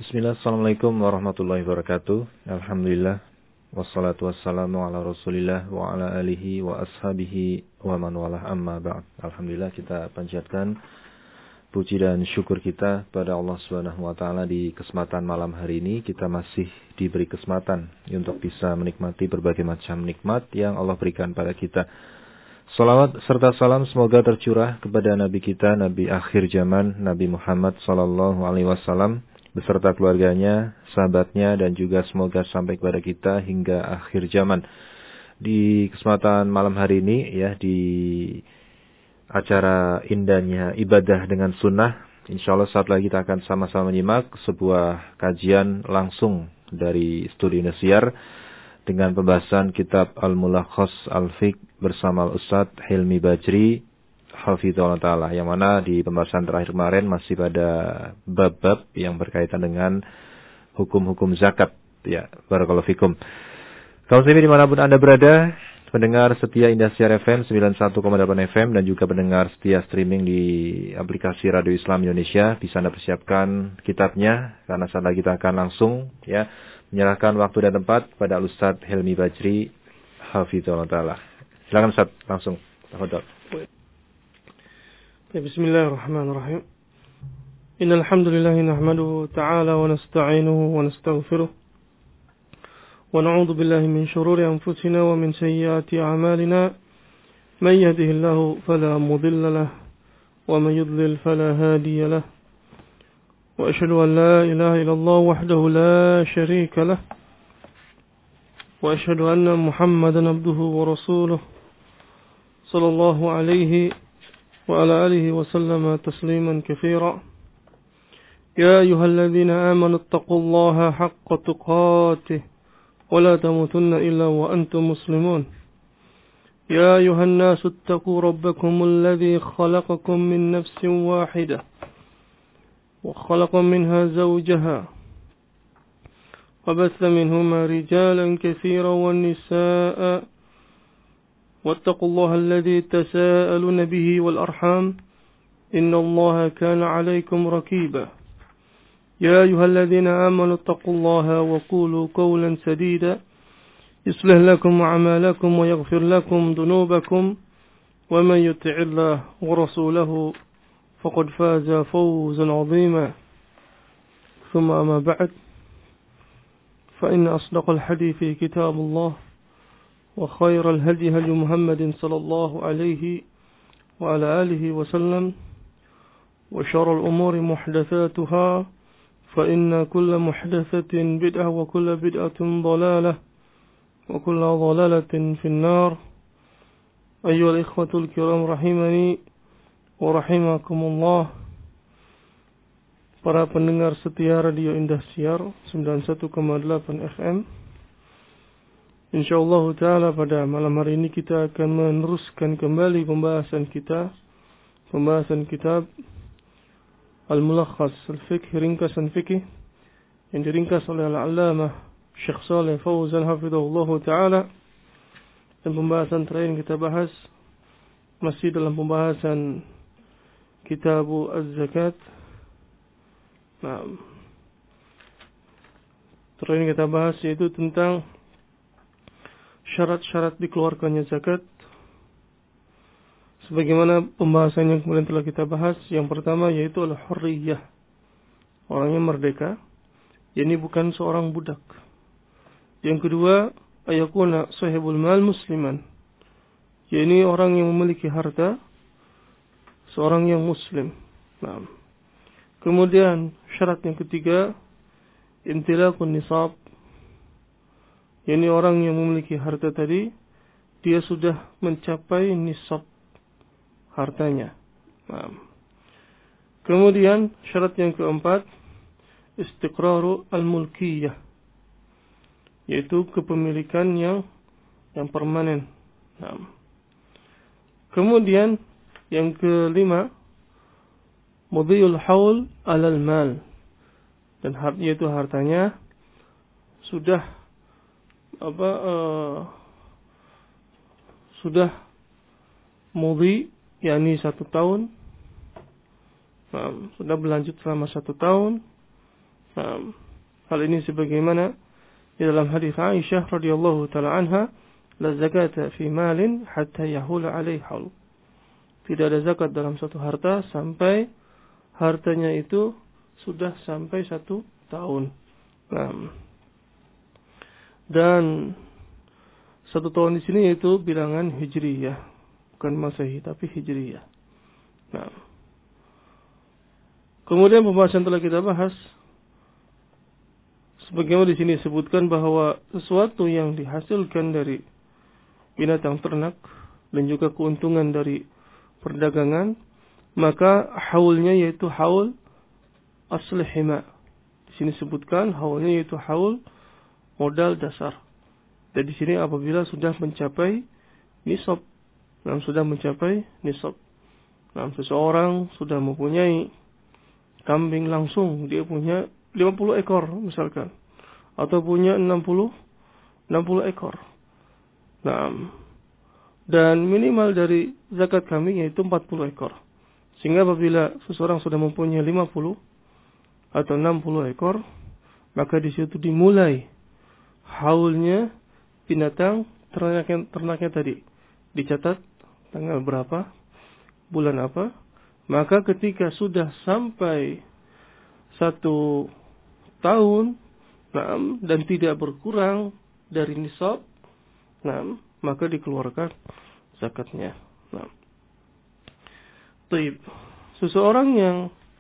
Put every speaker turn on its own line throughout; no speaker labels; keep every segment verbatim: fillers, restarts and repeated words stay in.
Bismillah, assalamualaikum warahmatullahi wabarakatuh. Alhamdulillah, wassalatu wassalamu ala rasulillah wa ala alihi wa ashabihi wa man walah amma ba'd. Alhamdulillah, kita panjatkan puji dan syukur kita pada Allah subhanahu wa ta'ala. Di kesempatan malam hari ini kita masih diberi kesempatan untuk bisa menikmati berbagai macam nikmat yang Allah berikan pada kita. Salawat serta salam semoga tercurah kepada Nabi kita, Nabi akhir zaman, Nabi Muhammad sallallahu alaihi wasallam, beserta keluarganya, sahabatnya, dan juga semoga sampai kepada kita hingga akhir zaman. Di kesempatan malam hari ini, ya, di acara indahnya ibadah dengan sunnah, insya Allah saat lagi kita akan sama-sama menyimak sebuah kajian langsung dari Studi Indosiar dengan pembahasan kitab Al-Mulakhas Al-Fiqh bersama Ustadz Hilmi Bajri Hafizahullah Ta'ala, yang mana di pembahasan terakhir kemarin masih pada bab-bab yang berkaitan dengan hukum-hukum zakat. Ya, barakallahu fikum. Kaum muslimin dimanapun Anda berada, pendengar setia Indosiar F M sembilan puluh satu koma delapan F M dan juga pendengar setia streaming di aplikasi Radio Islam Indonesia, bisa Anda persiapkan kitabnya, karena saat lagi kita akan langsung ya menyerahkan waktu dan tempat pada Ustadz Hilmi Bajri Hafizahullah Ta'ala. Silakan Ustadz, langsung. Tafadhol.
بسم الله الرحمن الرحيم إن الحمد لله نحمده تعالى ونستعينه ونستغفره ونعوذ بالله من شرور أنفسنا ومن سيئات أعمالنا من يهده الله فلا مضل له ومن يضلل فلا هادي له وأشهد أن لا إله إلا الله وحده لا شريك له وأشهد أن محمدا عبده ورسوله صلى الله عليه وعلى آله وسلم تسليما كثيرا يا أيها الذين آمنوا اتقوا الله حق تقاته ولا تموتن إلا وأنتم مسلمون يا أيها الناس اتقوا ربكم الذي خلقكم من نفس واحدة وخلق منها زوجها وبث منهما رجالا كثيرا والنساء واتقوا الله الذي تساءلون به والأرحام إن الله كان عليكم ركيبا يا أيها الذين آمنوا اتقوا الله وقولوا قولا سديدا يصلح لكم أعمالكم ويغفر لكم ذنوبكم ومن يطع الله ورسوله فقد فاز فوزا عظيما ثم أما بعد فإن أصدق الحديث كتاب الله وخير الهدي هدي محمد صلى الله عليه وعلى آله وسلم وشر الأمور محدثاتها فإن كل محدثة بدعة وكل بدعة ضلالة وكل ضلالة في النار أيها الإخوة الكرام رحمني ورحمكم الله. Para pendengar setia Radio Indosiar sembilan puluh satu koma delapan F M, InsyaAllah ta'ala pada malam hari ini kita akan meneruskan kembali pembahasan kita, pembahasan kitab Al-Mulakhas Al-Fiqh, ringkasan fikih yang diringkas oleh Al-Allamah Syekh Shalih Fauzan hafizahullah ta'ala. Dan pembahasan terakhir yang kita bahas masih dalam pembahasan kitab Az-Zakat. Nah, terakhir yang kita bahas yaitu tentang syarat-syarat dikeluarkannya zakat. Sebagaimana pembahasan yang kemudian telah kita bahas, yang pertama yaitu al-hurriyah, orangnya merdeka, yakni bukan seorang budak. Yang kedua, ayakuna sahibul mal musliman, yakni orang yang memiliki harta, seorang yang muslim. Nah, kemudian syarat yang ketiga, intilaqun nisab, yakni orang yang memiliki harta tadi, dia sudah mencapai nisab hartanya. Nah. Kemudian syarat yang keempat, istiqraru al-mulkiyah, yaitu kepemilikan yang yang permanen. Nah. Kemudian yang kelima, mudhiyul haul alal mal, dan yaitu hartanya sudah apa uh, sudah mudhi, yakni satu tahun, nah, sudah berlanjut selama satu tahun Nah, hal ini sebagaimana di dalam hadis Aisyah radhiyallahu taala anha, la zakata fi malin hatta yahula alaihi haul. Tidak ada zakat dalam suatu harta sampai hartanya itu sudah sampai satu tahun. Nah, dan satu tahun di sini yaitu bilangan hijriyah, bukan masehi tapi hijriyah. Nah, kemudian pembahasan telah kita bahas. Sebagaimana di sini disebutkan bahwa sesuatu yang dihasilkan dari binatang ternak dan juga keuntungan dari perdagangan, maka haulnya yaitu haul asli hima. Di sini disebutkan haulnya yaitu haul modal dasar. Dan di sini apabila sudah mencapai nisab, dan sudah mencapai nisab. Nah, seseorang sudah mempunyai kambing langsung, dia punya lima puluh ekor misalkan, atau punya enam puluh ekor. Nah, dan minimal dari zakat kambing yaitu empat puluh ekor. Sehingga apabila seseorang sudah mempunyai lima puluh atau enam puluh ekor, maka di situ dimulai haulnya binatang ternaknya, ternaknya tadi. Dicatat tanggal berapa, bulan apa, maka ketika sudah sampai satu tahun, nah, dan tidak berkurang dari nisab, nah, maka dikeluarkan zakatnya. Nah, taib. Seseorang yang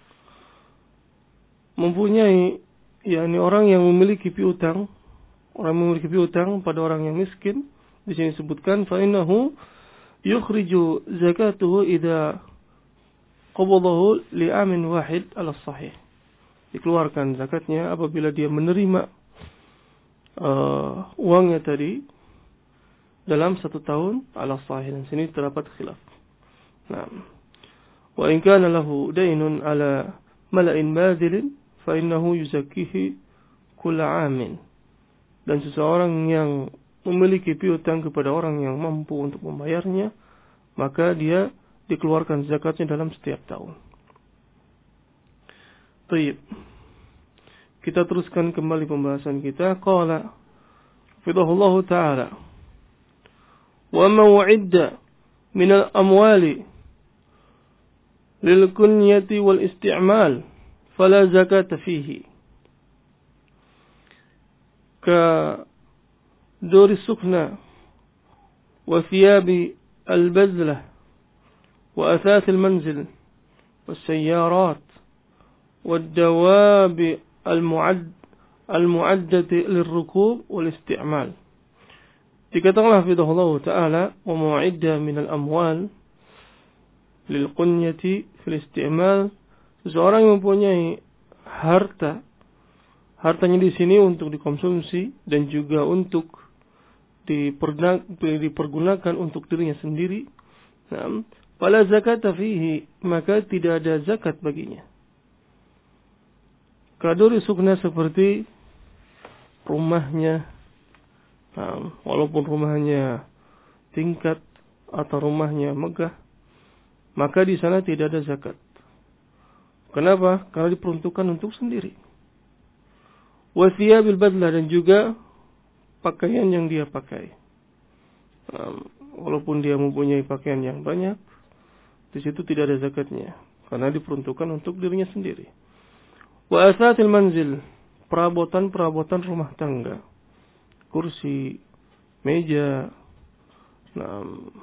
mempunyai, yakni orang yang memiliki piutang, orang yang memiliki piutang pada orang yang miskin, di sini disebutkan fa innahu yukhriju zakatuhu idza qabadahu li'amin wahid ala sahih. Dikeluarkan zakatnya apabila dia menerima uh, uangnya tadi dalam satu tahun ala sahih. Dan sini terdapat khilaf. Nah, wa in kana lahu daynun ala mala'in badilin fa innahu yuzakkihi kulla 'amin. Dan seseorang yang memiliki piutang kepada orang yang mampu untuk membayarnya, maka dia dikeluarkan zakatnya dalam setiap tahun. Baik. Kita teruskan kembali pembahasan kita. Qala fidahullahu ta'ala, wa ma wa'idda min al-amwali lil kunyati wal isti'mal fala zakata fihi ka duri sukna wa thiyabi al-bazlah wa athath al-manzil was-sayyarat wad-dawab al-mu'add al-mu'addati lirrukub wal-isti'mal. Dikatakanlah fidahullah ta'ala, wa mu'idda min al-amwal lil-qunyati fil-isti'mal. Seseorang yang mempunyai harta, hartanya di sini untuk dikonsumsi dan juga untuk dipergunakan untuk dirinya sendiri. Nah, fala zakata fihi, maka tidak ada zakat baginya. Kaduri sukna seperti rumahnya, nah, walaupun rumahnya tingkat atau rumahnya megah, maka di sana tidak ada zakat. Kenapa? Karena diperuntukkan untuk sendiri. Wathiyabil badlah, dan juga pakaian yang dia pakai. Nah, walaupun dia mempunyai pakaian yang banyak, di situ tidak ada zakatnya, karena diperuntukkan untuk dirinya sendiri. Wa asatil manzil, perabotan-perabotan rumah tangga, kursi, meja, nah,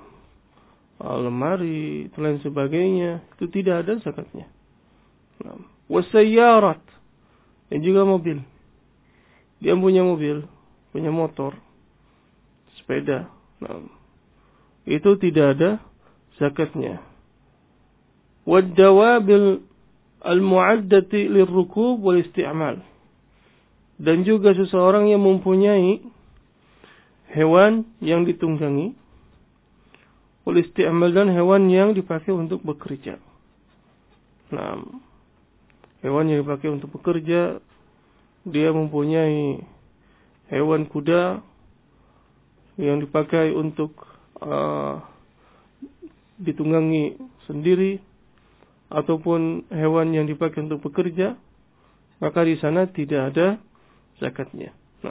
lemari, dan lain sebagainya, itu tidak ada zakatnya. Nah, wasayyarat, dan juga mobil. Dia punya mobil, punya motor, sepeda, nah, itu tidak ada zakatnya. Wad-dawabil al-mu'addati lirrukub wal isti'mal, dan juga seseorang yang mempunyai hewan yang ditunggangi, wal isti'mal, dan hewan yang dipakai untuk bekerja. Nah, hewan yang dipakai untuk bekerja, dia mempunyai hewan kuda yang dipakai untuk uh, ditunggangi sendiri, ataupun hewan yang dipakai untuk bekerja, maka di sana tidak ada zakatnya. Nah,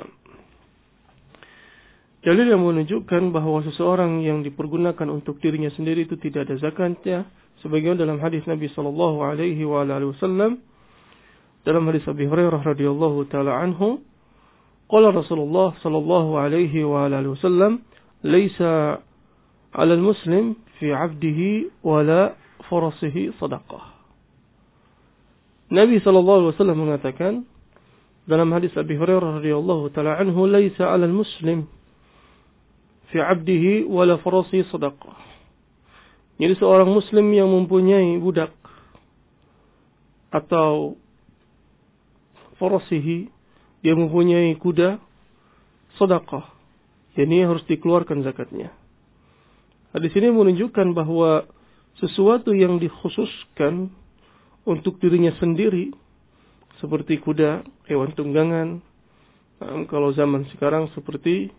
dalil yang menunjukkan bahwa seseorang yang dipergunakan untuk dirinya sendiri itu tidak ada zakatnya, sebagaimana dalam hadis Nabi sallallahu alaihi wasallam, dalam hadis Abi Hurairah radhiyallahu taala anhu, qala Rasulullah sallallahu alaihi wasallam, "Laisa 'ala al-muslim fi 'abdihi wala farasihi sadaqah." Nabi sallallahu alaihi wasallam mengatakan dalam hadis Abi Hurairah radhiyallahu taala anhu, "Laisa 'alal muslim fi 'abdihi wala farasihi sadaqah." Jadi seorang muslim yang mempunyai budak atau farasihi, dia mempunyai kuda, sedekah, ini harus dikeluarkan zakatnya. Hadis ini menunjukkan bahwa sesuatu yang dikhususkan untuk dirinya sendiri, seperti kuda, hewan tunggangan, nah, kalau zaman sekarang seperti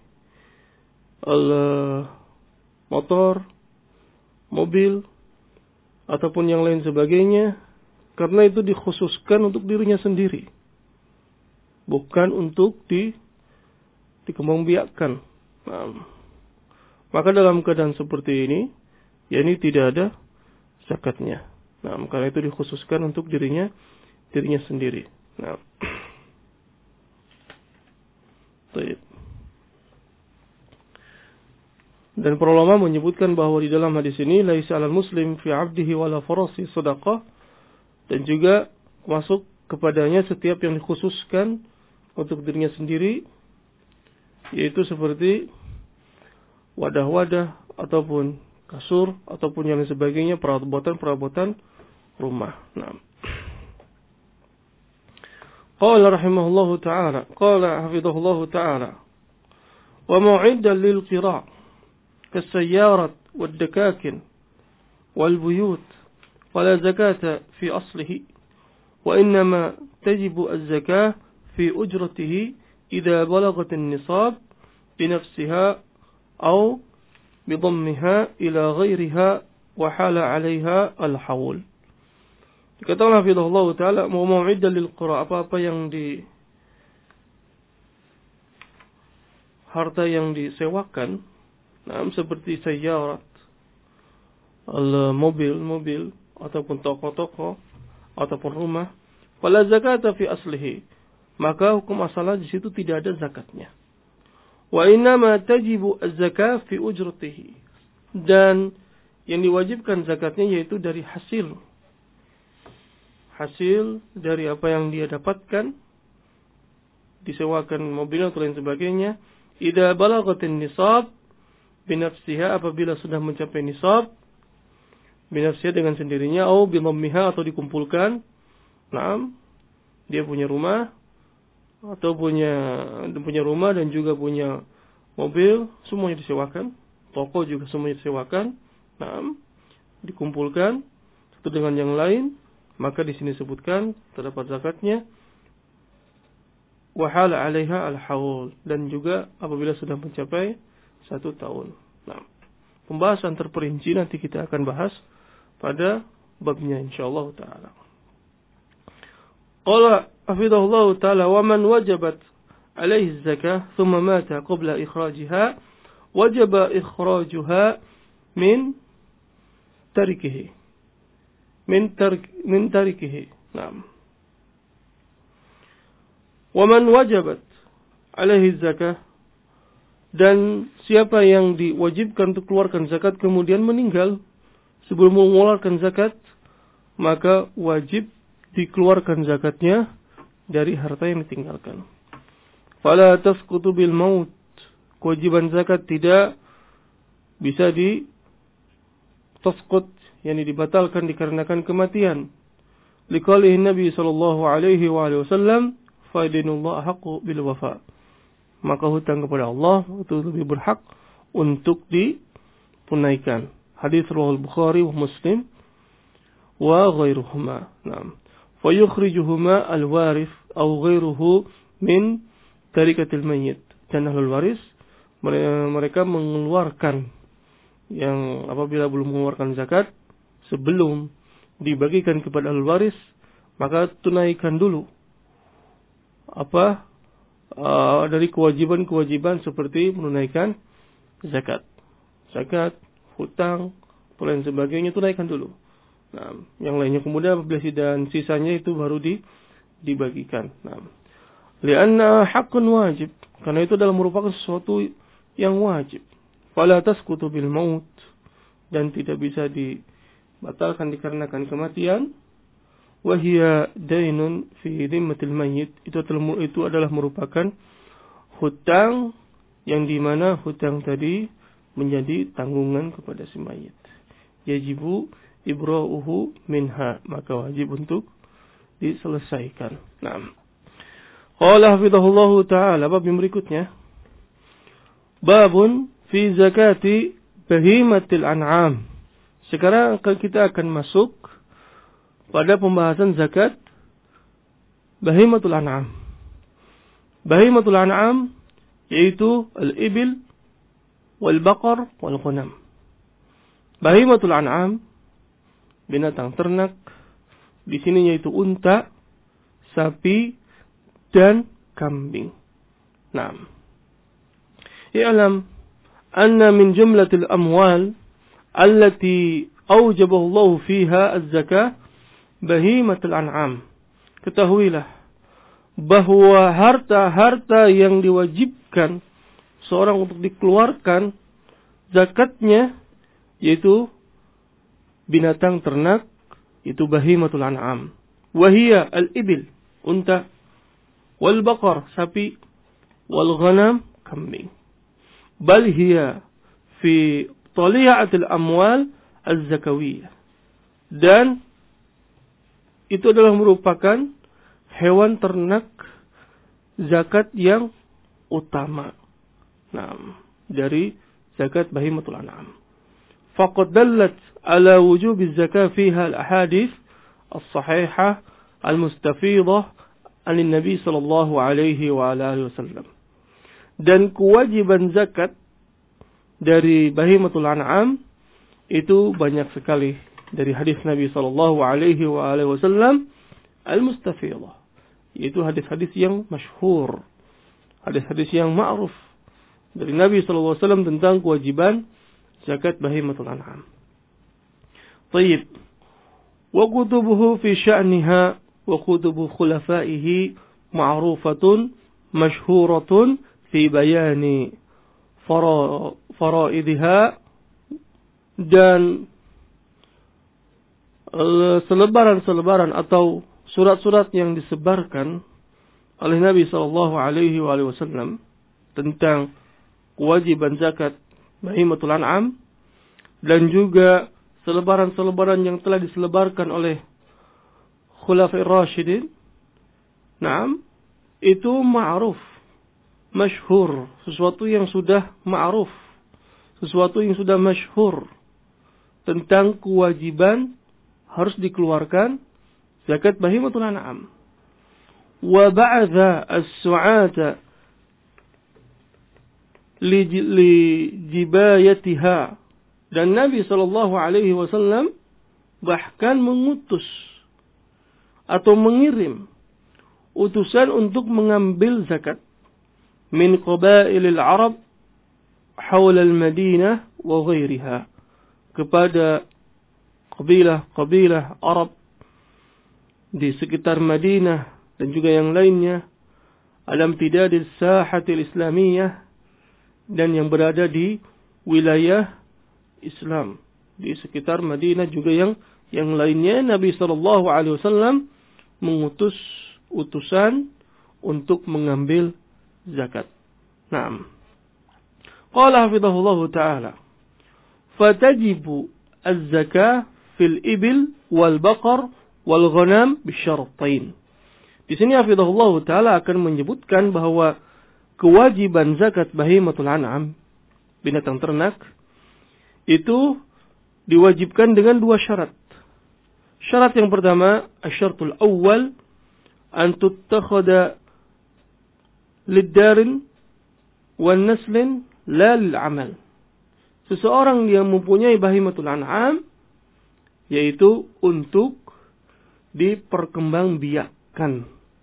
al- motor, mobil, ataupun yang lain sebagainya, karena itu dikhususkan untuk dirinya sendiri, bukan untuk di, dikembangbiakkan. Nah, maka dalam keadaan seperti ini, ya ini tidak ada zakatnya. Nah, karena itu dikhususkan untuk dirinya dirinya sendiri. Nah, baik. Dan para ulama menyebutkan bahwa di dalam hadis ini laisa 'alal muslim fi 'abdihi wala farasi shadaqah, dan juga masuk kepadanya setiap yang dikhususkan untuk dirinya sendiri, yaitu seperti wadah-wadah ataupun kasur ataupun yang lain sebagainya, perabotan-perabotan rumah. Nah, qala rahimahullahu ta'ala, qala hafidhahullahu ta'ala, wa mu'iddan lil qira' kas-sayyarat wad-dakakin wal buyut fala zakata fi aslihi wa innama tajibu az-zakah fi ujratihi idza balagat an-nisab bi nafsiha aw bi dhammiha ila ghairiha wa hala 'alayha al-hawl. Dikatakan hafizahullah ta'ala, mau mu'iddan lil qura', apa-apa yang di harta yang disewakan, nah, seperti sayyarat, mobil-mobil ataupun toko-toko ataupun rumah, fala zakata fi aslihi, maka hukum asalnya di situ tidak ada zakatnya. Wa innama tajibu az-zakah fi ujratihi, dan yang diwajibkan zakatnya yaitu dari hasil hasil dari apa yang dia dapatkan, disewakan mobil atau lain sebagainya, idza balagatin nisab binafsiha, apabila sudah mencapai nisab, binafsiha dengan sendirinya, atau bidhammiha atau dikumpulkan. Naam, dia punya rumah atau punya punya rumah dan juga punya mobil, semuanya disewakan, toko juga semuanya disewakan. Naam, dikumpulkan satu dengan yang lain, maka di sini sebutkan terdapat zakatnya. Wa hala 'alaiha al-haul, dan juga apabila sudah mencapai satu tahun. Nah, pembahasan terperinci nanti kita akan bahas pada babnya insyaallah taala. Qala hafidhahullah taala, wa man wajabat 'alaihi az-zakah thumma mata qabla ikhrajiha wajaba ikhrajuha min tarikihi min tarik min tarikihi. Naam. Wa man wajabat 'alaihi az-zakah, dan siapa yang diwajibkan untuk keluarkan zakat kemudian meninggal sebelum mengeluarkan zakat, maka wajib dikeluarkan zakatnya dari harta yang ditinggalkan. Fala tasqutu bil maut, kewajiban zakat tidak bisa di tasqut, yakni dibatalkan dikarenakan kematian. Liqaulihi Nabi sallallahu alaihi wasallam, fa dinullah haqqu bil wafa, maka hutang kepada Allah itu lebih berhak untuk ditunaikan. Hadis riwayat Bukhari wa Muslim wa ghairuhuma. Naam. Fa yukhrijuhuma al-warith aw ghairuhu min tarikatil mayyit. Dan ahlul waris mereka mengeluarkan yang apabila belum mengeluarkan zakat sebelum dibagikan kepada ahlul waris, maka tunaikan dulu apa uh, dari kewajiban-kewajiban seperti menunaikan zakat, zakat, hutang, dan sebagainya itu naikkan dulu. Nah, yang lainnya kemudian apabila dan sisanya itu baru di, dibagikan. Nah, lianna haqqun wajib, karena itu adalah merupakan sesuatu yang wajib. Fala tasqutu bil maut, dan tidak bisa dibatalkan dikarenakan kematian. Wahia dainun fi dhimmatil mayyit, itu adalah, itu adalah merupakan hutang yang dimana hutang tadi menjadi tanggungan kepada si mayit. Yajibu ibra'uhu minha, maka wajib untuk diselesaikan. Naam. Qala hafizahullahu ta'ala, bab yang berikutnya, babun fi zakati bahimatil an'am. Sekarang kita akan masuk pada pembahasan zakat bahimatul an'am. Bahimatul an'am yaitu al-ibil wal baqar wal ghanam. Bahimatul an'am binatang ternak di sini yaitu unta, sapi dan kambing. Naam. I'lam anna min jumlatil amwal allati awjabahu Allah fiha az-zakah bahimatul an'am. Ketahuilah bahwa harta-harta yang diwajibkan seorang untuk dikeluarkan zakatnya yaitu binatang ternak, itu bahimatul an'am. Wahia al-ibil, unta, wal baqar, sapi, wal ghanam, kambing. Bal hiya fi tali'atil amwal az-zakawiyah. Dan itu adalah merupakan hewan ternak zakat yang utama. Nah, dari zakat bahimatul an'am. Faqad dallat ala wujub az-zakah fiha al-ahadits as-sahihah al-mustafidah an Nabi sallallahu alaihi wa alihi wasallam. Dan kewajiban zakat dari bahimatul an'am itu banyak sekali dari hadis Nabi sallallahu alaihi wa alihi wasallam al-mustafidah, yaitu hadis-hadis yang masyhur, hadis-hadis yang ma'ruf dari Nabi sallallahu alaihi wasallam tentang kewajiban zakat bahimatul an'am. Baik. Wa kutubuhu fi sya'niha wa kutubu khulafaihi ma'rufatun masyhuratun fi bayani fara faraidiha, dan selebaran-selebaran atau surat-surat yang disebarkan oleh Nabi sallallahu alaihi wasallam tentang kewajiban zakat bahimatul an'am, dan juga selebaran-selebaran yang telah diselebarkan oleh Khulafair Rasyidin. Naam, itu ma'ruf, masyhur, sesuatu yang sudah ma'ruf, sesuatu yang sudah masyhur tentang kewajiban harus dikeluarkan zakat bahimatul an'am. Wa ba'atha as-su'ata li jibayatiha, dan Nabi sallallahu alaihi wasallam bahkan mengutus atau mengirim utusan untuk mengambil zakat min qabailil Arab hawla al-Madinah wa ghairiha, kepada kabilah-kabilah Arab di sekitar Madinah dan juga yang lainnya, alam tidadil sahatil islamiyah, dan yang berada di wilayah Islam di sekitar Madinah juga yang yang lainnya. Nabi sallallahu alaihi wasallam mengutus utusan untuk mengambil zakat. Naam. Qala hafizahullahu ta'ala, fatajibu az-zakah fil ibil wal baqar wal ghanam bisyartain. Di sini hafizahullahu ta'ala akan menyebutkan bahwa kewajiban zakat bahimatul an'am, binatang ternak, itu diwajibkan dengan dua syarat. Syarat yang pertama, asyaratul awal, an tuttakhada lid-darin wan naslin la lil amal. Seseorang yang mempunyai bahimatul an'am, yaitu untuk diperkembangbiakkan,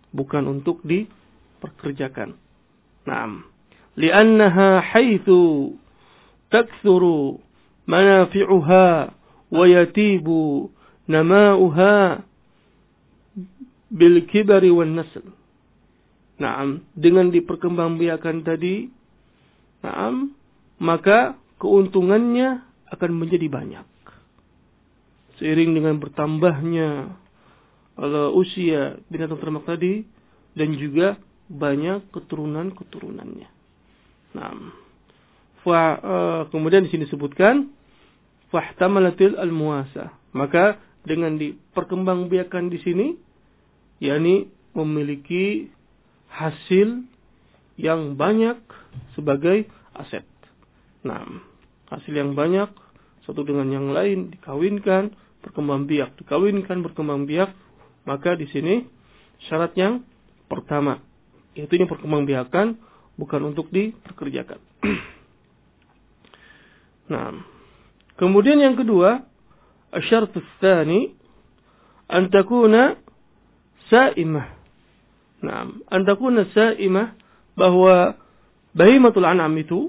bukan untuk diperkerjakan. Naam. Li'annaha haitsu takthuru manafi'uha wa yatibu nama'uha bil kibari wan nasl. Naam, dengan diperkembangbiakan tadi, naam, maka keuntungannya akan menjadi banyak. Seiring dengan bertambahnya usia binatang ternak tadi dan juga banyak keturunan-keturunannya. Nah, fa, uh, kemudian di sini disebutkan fahtamalatil almuasa. Maka dengan diperkembangbiakan di sini, yakni memiliki hasil yang banyak sebagai aset. Nah, hasil yang banyak satu dengan yang lain dikawinkan, berkembang biak, dikawinkan, berkembang biak, maka di sini syarat yang pertama, yaitu yang perkembangbiakan bukan untuk diperkerjakan. Nah, kemudian yang kedua, asy-syartus tsani an takuna sa'imah. Nah, an takuna sa'imah, bahwa bahimatul an'am itu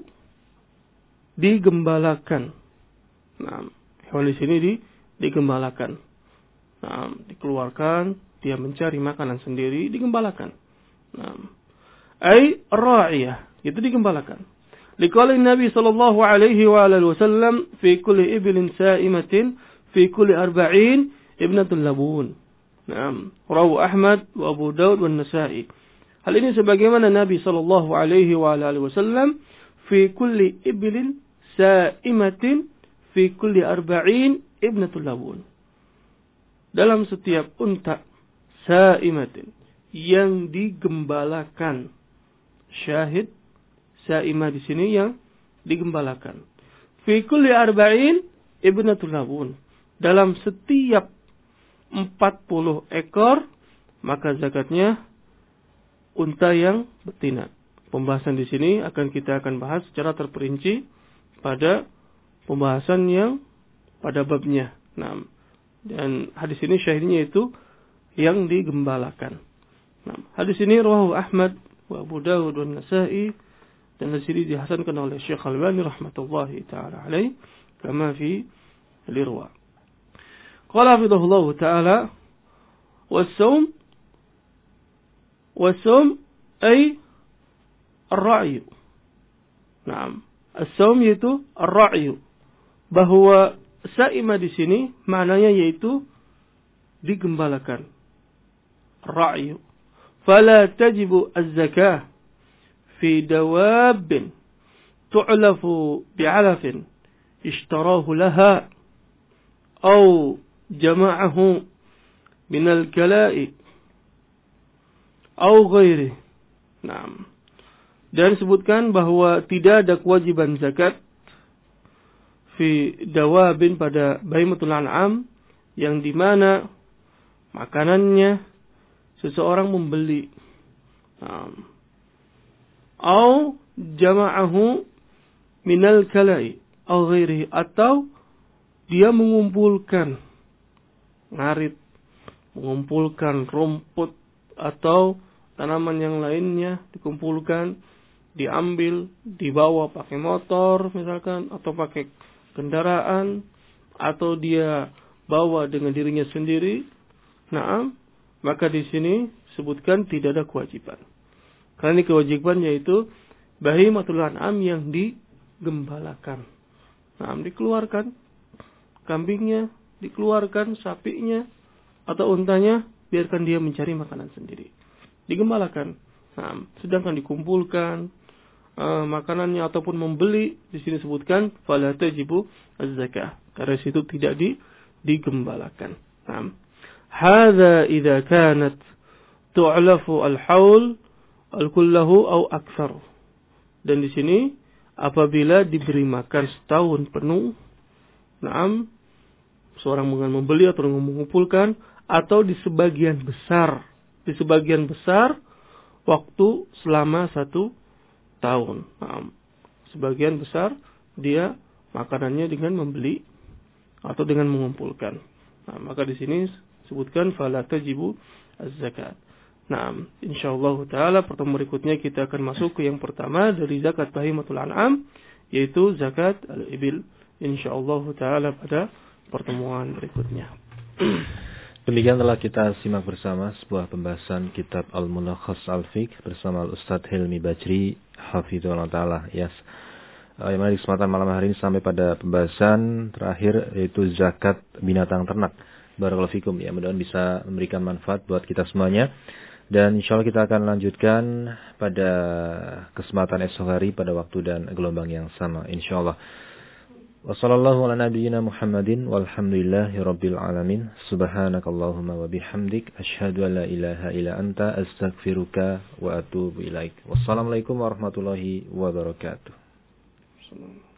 digembalakan. Nah, hewan di sini di, digembalakan. Nah, dikeluarkan, dia mencari makanan sendiri, digembalakan. Nah, ai ra'iyah, itu digembalakan. Liqauli Nabi sallallahu alaihi wa alihi wasallam fi kulli iblin sa'imatin fi kulli arba'in ibnatul labun. Naam, rawahu Ahmad wa Abu Daud wa Nasa'i. Hal ini sebagaimana Nabi sallallahu alaihi wa alihi wasallam fi kulli iblin sa'imatin fi kulli arba'in ibnatul labun. Dalam setiap unta sa'imatin yang digembalakan. Syahid sa'imah di sini yang digembalakan. Fi kulli arba'in ibnatul labun. Dalam setiap empat puluh ekor, maka zakatnya unta yang betina. Pembahasan di sini akan kita akan bahas secara terperinci pada pembahasan yang pada babnya. Nah, dan hadis ini syahidnya itu yang digembalakan. Nah, hadis ini rawahu Ahmad wa Abu Dawud wa Nasa'i, dan hadis ini dihasankan oleh Syekh Al-Albani rahmatullahi taala alaih kama fi al-Irwa. Qala hafidhahullah ta'ala was-sawm was-sawm ay ar-ra'yu. Naam, as-sawm yaitu ar-ra'yu, bahwa sa'imah di sini maknanya yaitu digembalakan. Ra'yu. Fala tajibu az-zakah fi dawabin tu'lafu bi'alafin ishtarahu laha aw jama'ahu min al-kala'i aw ghairi. Naam. Dan sebutkan bahwa tidak ada kewajiban zakat fi dawabin pada bahimatul an'am yang di mana makanannya seseorang membeli. Naam. Aw jama'ahu min al-kala'i aw ghairi, atau dia mengumpulkan ngarit, mengumpulkan rumput atau tanaman yang lainnya, dikumpulkan, diambil, dibawa pakai motor misalkan, atau pakai kendaraan, atau dia bawa dengan dirinya sendiri. Nah, maka di sini sebutkan tidak ada kewajiban. Karena ini kewajiban yaitu bahimatul an'am yang digembalakan. Nah, dikeluarkan kambingnya, dikeluarkan sapinya atau untanya, biarkan dia mencari makanan sendiri. Digembalakan. Nah, sedangkan dikumpulkan uh, makanannya ataupun membeli, di sini sebutkan fala tajibu az-zakah. Karena situ tidak di, digembalakan. Nah, hadza idza kanat tu'lafu al-haul al-kullahu aw aktsar. Dan di sini apabila diberi makan setahun penuh, naam, seorang membeli atau mengumpulkan, atau di sebagian besar, di sebagian besar waktu selama satu tahun. Nah, sebagian besar dia makanannya dengan membeli atau dengan mengumpulkan. Nah, maka di sini sebutkan fala tajibu az-zakat. Nah, insyaallah taala pertemuan berikutnya kita akan masuk ke yang pertama dari zakat bahimatul an'am, yaitu zakat al-ibil. Insyaallah taala pada pertemuan berikutnya.
Demikian telah kita simak bersama sebuah pembahasan kitab Al-Mulakhas Al-Fiqh bersama Al-Ustadz Hilmi Bajri hafizahullah taala. Yes. Yang mana di kesempatan malam hari ini sampai pada pembahasan terakhir, yaitu zakat binatang ternak. Barakallahu fikum, ya, mudah-mudahan bisa memberikan manfaat buat kita semuanya. Dan insyaallah kita akan lanjutkan pada kesempatan esok hari pada waktu dan gelombang yang sama insyaallah. Wassallallahu ala nabiyyina Muhammadin walhamdulillahi rabbil alamin. Subhanakallahumma wa bihamdik asyhadu an la ilaha illa anta astaghfiruka wa atubu ilaik. Wassalamualaikum warahmatullahi wabarakatuh.